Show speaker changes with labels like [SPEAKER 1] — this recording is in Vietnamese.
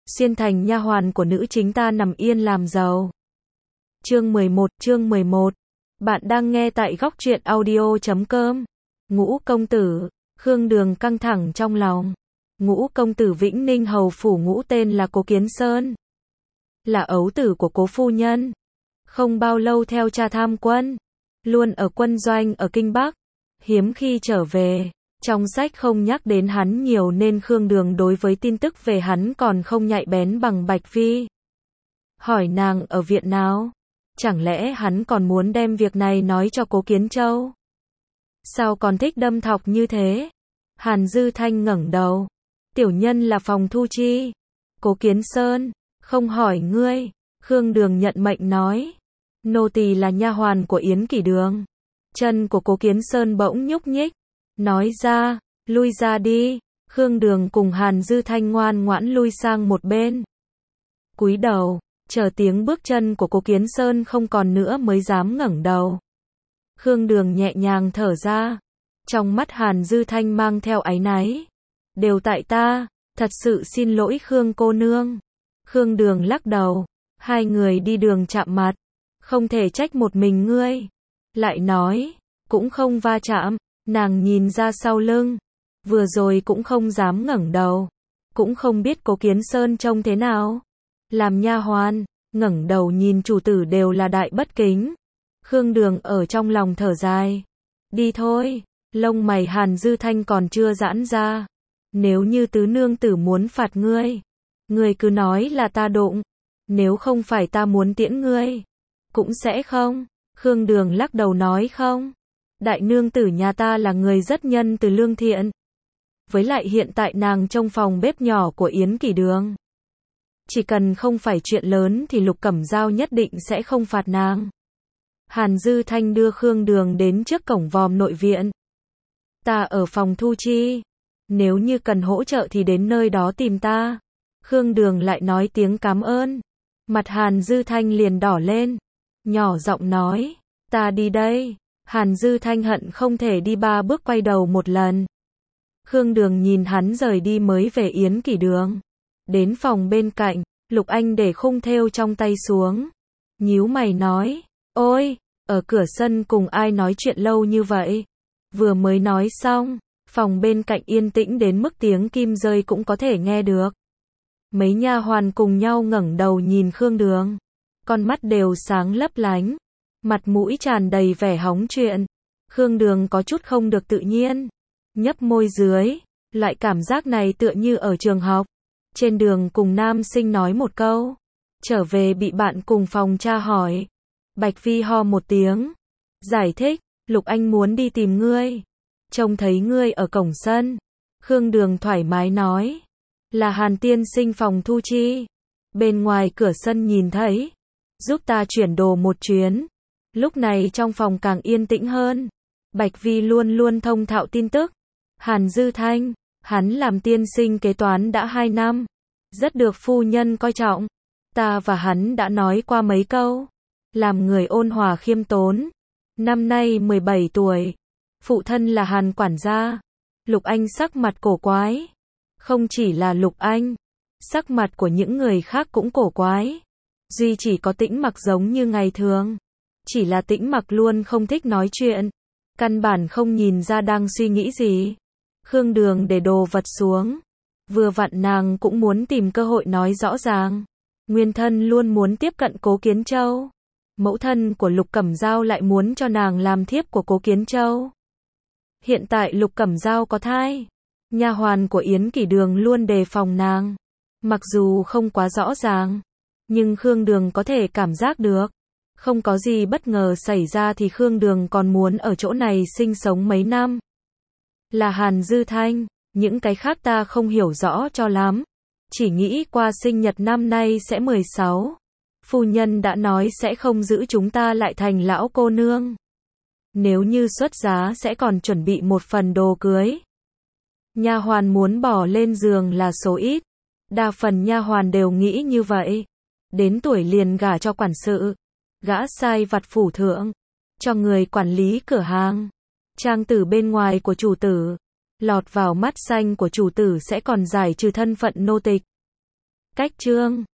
[SPEAKER 1] xuyên thành nha hoàn của nữ chính ta nằm yên làm giàu. Chương 11, bạn đang nghe tại góc truyện audio.com. Ngũ công tử, Khương Đường căng thẳng trong lòng. Ngũ công tử Vĩnh Ninh hầu phủ Ngũ tên là Cố Kiến Sơn, là ấu tử của Cố phu nhân. Không bao lâu theo cha tham quân, luôn ở quân doanh ở Kinh Bắc, hiếm khi trở về. Trong sách không nhắc đến hắn nhiều nên Khương Đường đối với tin tức về hắn còn không nhạy bén bằng Bạch Phi. Hỏi nàng ở viện nào? Chẳng lẽ hắn còn muốn đem việc này nói cho Cố Kiến Châu? Sao còn thích đâm thọc như thế? Hàn Dư Thanh ngẩng đầu. Tiểu nhân là Phòng Thu Chi. Cố Kiến Sơn, không hỏi ngươi. Khương Đường nhận mệnh nói. Nô tỳ là nha hoàn của Yến Kỷ Đường. Chân của Cố Kiến Sơn bỗng nhúc nhích. Nói ra, lui ra đi. Khương Đường cùng Hàn Dư Thanh ngoan ngoãn lui sang một bên. Cúi đầu, chờ tiếng bước chân của Cố Kiến Sơn không còn nữa mới dám ngẩng đầu. Khương Đường nhẹ nhàng thở ra. Trong mắt Hàn Dư Thanh mang theo áy náy. Đều tại ta, thật sự xin lỗi Khương cô nương. Khương Đường lắc đầu. Hai người đi đường chạm mặt. Không thể trách một mình ngươi. Lại nói, cũng không va chạm. Nàng nhìn ra sau lưng. Vừa rồi cũng không dám ngẩng đầu. Cũng không biết Cố Kiến Sơn trông thế nào. Làm nha hoàn, ngẩng đầu nhìn chủ tử đều là đại bất kính. Khương Đường ở trong lòng thở dài. Đi thôi. Lông mày Hàn Dư Thanh còn chưa giãn ra. Nếu như tứ nương tử muốn phạt ngươi, ngươi cứ nói là ta đụng. Nếu không phải ta muốn tiễn ngươi, cũng sẽ không. Khương Đường lắc đầu nói không. Đại nương tử nhà ta là người rất nhân từ lương thiện. Với lại hiện tại nàng trong phòng bếp nhỏ của Yến Kỷ Đường. Chỉ cần không phải chuyện lớn thì Lục Cẩm Dao nhất định sẽ không phạt nàng. Hàn Dư Thanh đưa Khương Đường đến trước cổng vòm nội viện. Ta ở phòng Thu Chi. Nếu như cần hỗ trợ thì đến nơi đó tìm ta. Khương Đường lại nói tiếng cảm ơn. Mặt Hàn Dư Thanh liền đỏ lên. Nhỏ giọng nói. Ta đi đây. Hàn Dư Thanh hận không thể đi 3 bước quay đầu một lần. Khương Đường nhìn hắn rời đi mới về Yến Kỷ Đường. Đến phòng bên cạnh, Lục Anh để khung thêu trong tay xuống. Nhíu mày nói. Ôi, ở cửa sân cùng ai nói chuyện lâu như vậy? Vừa mới nói xong, phòng bên cạnh yên tĩnh đến mức tiếng kim rơi cũng có thể nghe được. Mấy nha hoàn cùng nhau ngẩng đầu nhìn Khương Đường. Con mắt đều sáng lấp lánh. Mặt mũi tràn đầy vẻ hóng chuyện. Khương Đường có chút không được tự nhiên. Nhấp môi dưới. Loại cảm giác này tựa như ở trường học. Trên đường cùng nam sinh nói một câu. Trở về bị bạn cùng phòng tra hỏi. Bạch Phi ho một tiếng. Giải thích. Lục Anh muốn đi tìm ngươi. Trông thấy ngươi ở cổng sân. Khương Đường thoải mái nói. Là Hàn tiên sinh phòng Thu Chi. Bên ngoài cửa sân nhìn thấy. Giúp ta chuyển đồ một chuyến. Lúc này trong phòng càng yên tĩnh hơn. Bạch Vi luôn luôn thông thạo tin tức. Hàn Dư Thanh, hắn làm tiên sinh kế toán đã 2 năm. Rất được phu nhân coi trọng. Ta và hắn đã nói qua mấy câu. Làm người ôn hòa khiêm tốn. Năm nay 17 tuổi. Phụ thân là Hàn quản gia. Lục Anh sắc mặt cổ quái. Không chỉ là Lục Anh. Sắc mặt của những người khác cũng cổ quái. Duy chỉ có Tĩnh Mặc giống như ngày thường. Chỉ là Tĩnh Mặc luôn không thích nói chuyện. Căn bản không nhìn ra đang suy nghĩ gì. Khương Đường để đồ vật xuống. Vừa vặn nàng cũng muốn tìm cơ hội nói rõ ràng. Nguyên thân luôn muốn tiếp cận Cố Kiến Châu. Mẫu thân của Lục Cẩm Dao lại muốn cho nàng làm thiếp của Cố Kiến Châu. Hiện tại Lục Cẩm Dao có thai. Nha hoàn của Yến Kỷ Đường luôn đề phòng nàng. Mặc dù không quá rõ ràng, nhưng Khương Đường có thể cảm giác được. Không có gì bất ngờ xảy ra thì Khương Đường còn muốn ở chỗ này sinh sống mấy năm. Là Hàn Dư Thanh, những cái khác ta không hiểu rõ cho lắm. Chỉ nghĩ qua sinh nhật năm nay sẽ 16. Phu nhân đã nói sẽ không giữ chúng ta lại thành lão cô nương. Nếu như xuất giá sẽ còn chuẩn bị một phần đồ cưới. Nha hoàn muốn bỏ lên giường là số ít. Đa phần nha hoàn đều nghĩ như vậy. Đến tuổi liền gả cho quản sự. Gã sai vặt phủ thượng. Cho người quản lý cửa hàng. Trang tử bên ngoài của chủ tử. Lọt vào mắt xanh của chủ tử sẽ còn giải trừ thân phận nô tịch. Cách chương